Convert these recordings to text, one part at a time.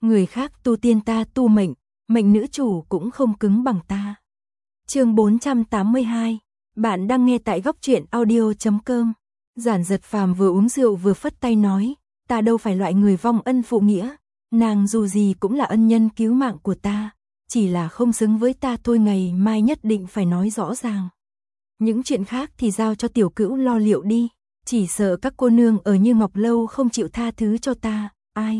Người khác tu tiên ta tu mệnh, mệnh nữ chủ cũng không cứng bằng ta. Chương 482, bạn đang nghe tại góc truyện audio.com. Giản Giật Phàm vừa uống rượu vừa phất tay nói, ta đâu phải loại người vong ân phụ nghĩa, nàng dù gì cũng là ân nhân cứu mạng của ta, chỉ là không xứng với ta thôi, ngày mai nhất định phải nói rõ ràng. Những chuyện khác thì giao cho tiểu cữu lo liệu đi, chỉ sợ các cô nương ở Như Ngọc Lâu không chịu tha thứ cho ta. Ai?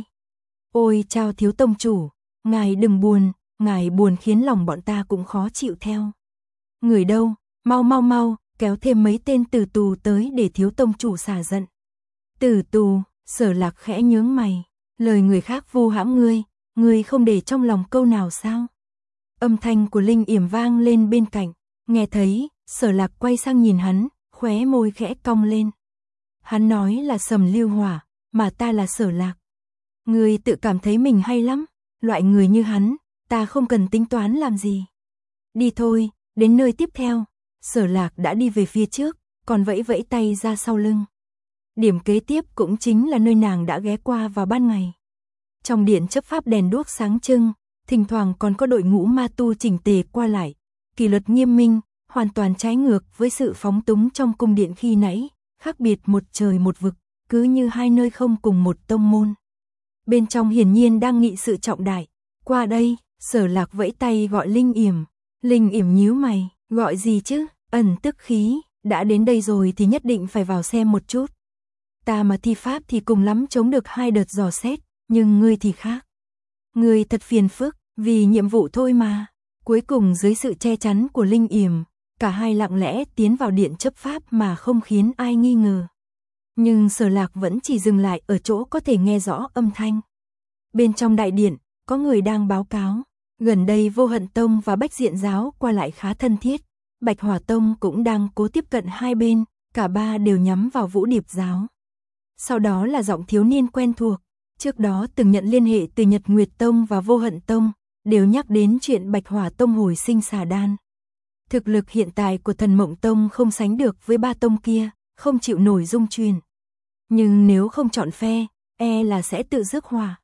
Ôi chao thiếu tông chủ, ngài đừng buồn, ngài buồn khiến lòng bọn ta cũng khó chịu theo. Người đâu, mau, kéo thêm mấy tên tử tù tới để thiếu tông chủ xả giận. Tử tù, Sở Lạc khẽ nhướng mày, lời người khác vu hãm ngươi không để trong lòng câu nào sao? Âm thanh của Linh Yểm vang lên bên cạnh, nghe thấy, Sở Lạc quay sang nhìn hắn, khóe môi khẽ cong lên. Hắn nói là Sầm Lưu Hỏa, mà ta là Sở Lạc. Ngươi tự cảm thấy mình hay lắm, loại người như hắn, ta không cần tính toán làm gì. Đi thôi, đến nơi tiếp theo. Sở Lạc đã đi về phía trước, còn vẫy vẫy tay ra sau lưng. Điểm kế tiếp cũng chính là nơi nàng đã ghé qua vào ban ngày. Trong điện chấp pháp đèn đuốc sáng trưng, thỉnh thoảng còn có đội ngũ ma tu chỉnh tề qua lại, kỷ luật nghiêm minh, hoàn toàn trái ngược với sự phóng túng trong cung điện khi nãy, khác biệt một trời một vực, cứ như hai nơi không cùng một tông môn. Bên trong hiển nhiên đang nghị sự trọng đại. Qua đây, Sở Lạc vẫy tay gọi Linh Yểm. Linh Yểm nhíu mày, gọi gì chứ? Ẩn tức khí, đã đến đây rồi thì nhất định phải vào xem một chút. Ta mà thi pháp thì cùng lắm chống được 2 đợt dò xét, nhưng ngươi thì khác. Ngươi thật phiền phức, vì nhiệm vụ thôi mà. Cuối cùng dưới sự che chắn của Linh Yểm, cả hai lặng lẽ tiến vào điện chấp pháp mà không khiến ai nghi ngờ. Nhưng Sở Lạc vẫn chỉ dừng lại ở chỗ có thể nghe rõ âm thanh. Bên trong đại điện, có người đang báo cáo. Gần đây Vô Hận Tông và Bách Diện Giáo qua lại khá thân thiết. Bạch Hỏa Tông cũng đang cố tiếp cận hai bên, cả ba đều nhắm vào Vũ Điệp Giáo. Sau đó là giọng thiếu niên quen thuộc, trước đó từng nhận liên hệ từ Nhật Nguyệt Tông và Vô Hận Tông, đều nhắc đến chuyện Bạch Hỏa Tông hồi sinh xà đan. Thực lực hiện tại của Thần Mộng Tông không sánh được với ba tông kia, không chịu nổi dung truyền. Nhưng nếu không chọn phe, là sẽ tự rước họa.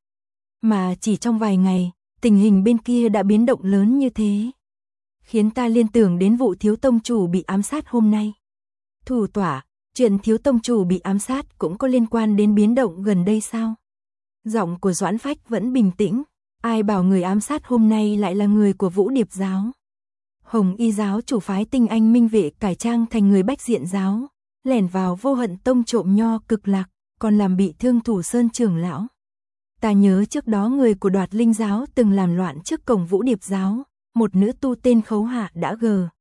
Mà chỉ trong vài ngày, tình hình bên kia đã biến động lớn như thế, khiến ta liên tưởng đến vụ thiếu tông chủ bị ám sát hôm nay. Thủ tọa, chuyện thiếu tông chủ bị ám sát cũng có liên quan đến biến động gần đây sao? Giọng của Doãn Phách vẫn bình tĩnh, ai bảo người ám sát hôm nay lại là người của Vũ Điệp Giáo. Hồng Y Giáo chủ phái tinh anh minh vệ cải trang thành người Bách Diện Giáo, lẻn vào Vô Hận Tông trộm nho Cực Lạc, còn làm bị thương Thủ Sơn trưởng lão. Ta nhớ trước đó người của Đoạt Linh Giáo từng làm loạn trước cổng Vũ Điệp Giáo, một nữ tu tên Khấu Hạ đã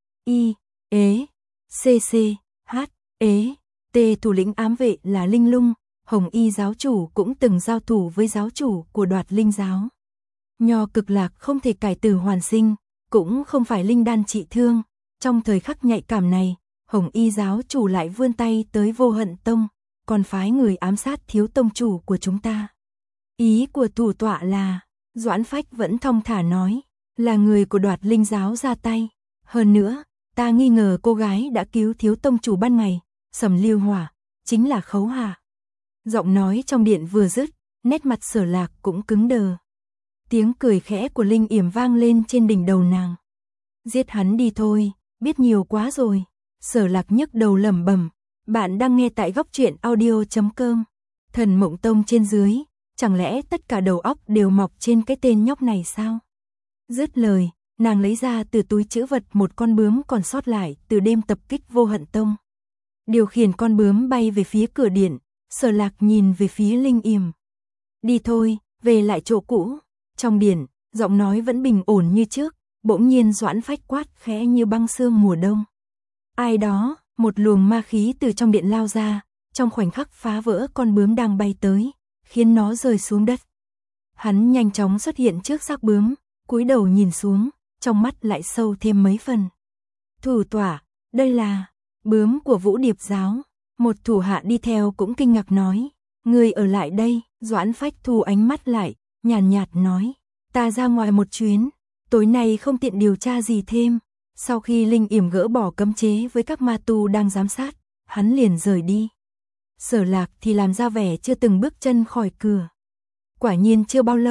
thủ lĩnh ám vệ là Linh Lung. Hồng Y giáo chủ cũng từng giao thủ với giáo chủ của Đoạt Linh Giáo. Nho Cực Lạc không thể cải tử hoàn sinh, cũng không phải linh đan trị thương. Trong thời khắc nhạy cảm này, Hồng Y giáo chủ lại vươn tay tới Vô Hận Tông, còn phái người ám sát thiếu tông chủ của chúng ta. Ý của thủ tọa là, Doãn Phách vẫn thong thả nói, là người của Đoạt Linh Giáo ra tay. Hơn nữa, ta nghi ngờ cô gái đã cứu thiếu tông chủ ban ngày, Sầm Lưu Hỏa, chính là Khấu Hà. Giọng nói trong điện vừa dứt, nét mặt Sở Lạc cũng cứng đờ. Tiếng cười khẽ của Linh Yểm vang lên trên đỉnh đầu nàng. Giết hắn đi thôi, biết nhiều quá rồi. Sở Lạc nhức đầu lẩm bẩm. Bạn đang nghe tại góc truyện audio.com. Thần Mộng Tông trên dưới, chẳng lẽ tất cả đầu óc đều mọc trên cái tên nhóc này sao? Dứt lời, nàng lấy ra từ túi trữ vật một con bướm còn sót lại từ đêm tập kích Vô Hận Tông. Điều khiển con bướm bay về phía cửa điện, Sở Lạc nhìn về phía Linh Yểm. Đi thôi, về lại chỗ cũ. Trong điện, giọng nói vẫn bình ổn như trước, bỗng nhiên Doãn Phách quát khẽ như băng sương mùa đông. Ai đó, một luồng ma khí từ trong điện lao ra, trong khoảnh khắc phá vỡ con bướm đang bay tới, khiến nó rơi xuống đất. Hắn nhanh chóng xuất hiện trước xác bướm, cúi đầu nhìn xuống, trong mắt lại sâu thêm mấy phần. Thủ tọa, đây là bướm của Vũ Điệp Giáo. Một thủ hạ đi theo cũng kinh ngạc nói, người ở lại đây. Doãn Phách thu ánh mắt lại, nhàn nhạt nói, ta ra ngoài một chuyến, tối nay không tiện điều tra gì thêm. Sau khi Linh Yểm gỡ bỏ cấm chế với các ma tu đang giám sát, hắn liền rời đi. Sở Lạc thì làm ra vẻ chưa từng bước chân khỏi cửa. Quả nhiên chưa bao lâu,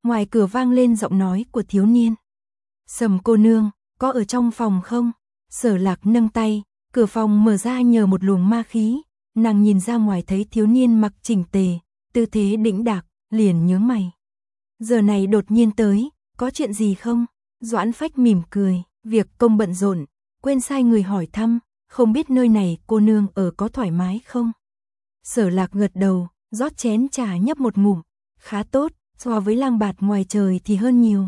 ngoài cửa vang lên giọng nói của thiếu niên. Sầm cô nương, có ở trong phòng không? Sở Lạc nâng tay, cửa phòng mở ra nhờ một luồng ma khí, nàng nhìn ra ngoài thấy thiếu niên mặc chỉnh tề, tư thế đĩnh đạc, liền nhướng mày. Giờ này đột nhiên tới, có chuyện gì không? Doãn Phách mỉm cười, việc công bận rộn, quên sai người hỏi thăm, không biết nơi này cô nương ở có thoải mái không? Sở Lạc gật đầu, rót chén trà nhấp một ngụm, khá tốt, so với lang bạt ngoài trời thì hơn nhiều.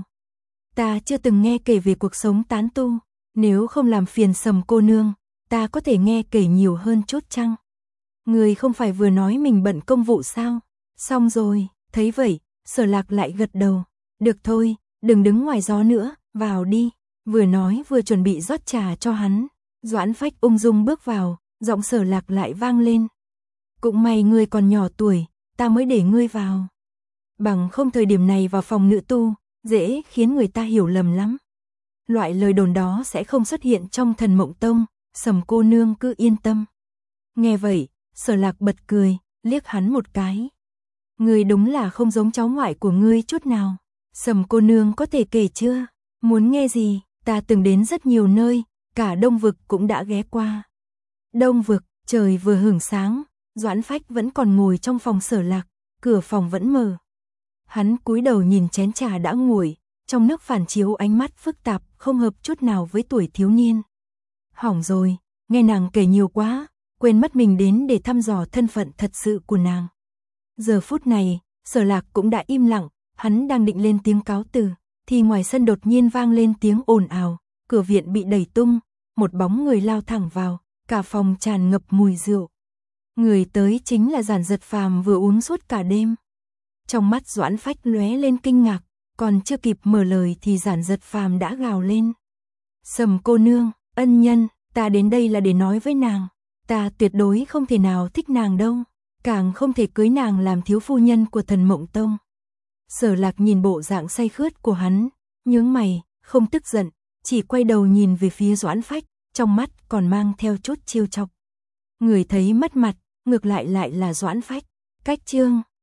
Ta chưa từng nghe kể về cuộc sống tán tu, nếu không làm phiền Sầm cô nương, ta có thể nghe kể nhiều hơn chút chăng? Người không phải vừa nói mình bận công vụ sao? Xong rồi, thấy vậy, Sở Lạc lại gật đầu. Được thôi, đừng đứng ngoài gió nữa, vào đi. Vừa nói vừa chuẩn bị rót trà cho hắn. Doãn Phách ung dung bước vào, giọng Sở Lạc lại vang lên. Cũng may ngươi còn nhỏ tuổi, ta mới để ngươi vào. Bằng không thời điểm này vào phòng nữ tu, dễ khiến người ta hiểu lầm lắm. Loại lời đồn đó sẽ không xuất hiện trong Thần Mộng Tông, Sầm cô nương cứ yên tâm. Nghe vậy, Sở Lạc bật cười, liếc hắn một cái. Ngươi đúng là không giống cháu ngoại của ngươi chút nào. Sầm cô nương có thể kể chưa? Muốn nghe gì? Ta từng đến rất nhiều nơi, cả Đông Vực cũng đã ghé qua. Đông Vực, trời vừa hửng sáng, Doãn Phách vẫn còn ngồi trong phòng Sở Lạc, cửa phòng vẫn mở. Hắn cúi đầu nhìn chén trà đã nguội, trong nước phản chiếu ánh mắt phức tạp, không hợp chút nào với tuổi thiếu niên. Hỏng rồi, nghe nàng kể nhiều quá, quên mất mình đến để thăm dò thân phận thật sự của nàng. Giờ phút này, Sở Lạc cũng đã im lặng, hắn đang định lên tiếng cáo từ, thì ngoài sân đột nhiên vang lên tiếng ồn ào, cửa viện bị đẩy tung, một bóng người lao thẳng vào, cả phòng tràn ngập mùi rượu. Người tới chính là Giản Dật Phàm vừa uống suốt cả đêm. Trong mắt Doãn Phách lóe lên kinh ngạc, còn chưa kịp mở lời thì Giản Dật Phàm đã gào lên. Sầm cô nương, ân nhân, ta đến đây là để nói với nàng, ta tuyệt đối không thể nào thích nàng đâu, càng không thể cưới nàng làm thiếu phu nhân của Thần Mộng Tông. Sở Lạc nhìn bộ dạng say khướt của hắn, nhướng mày, không tức giận, chỉ quay đầu nhìn về phía Doãn Phách, trong mắt còn mang theo chút trêu chọc. Người thấy mất mặt, ngược lại là Doãn Phách. Cách chương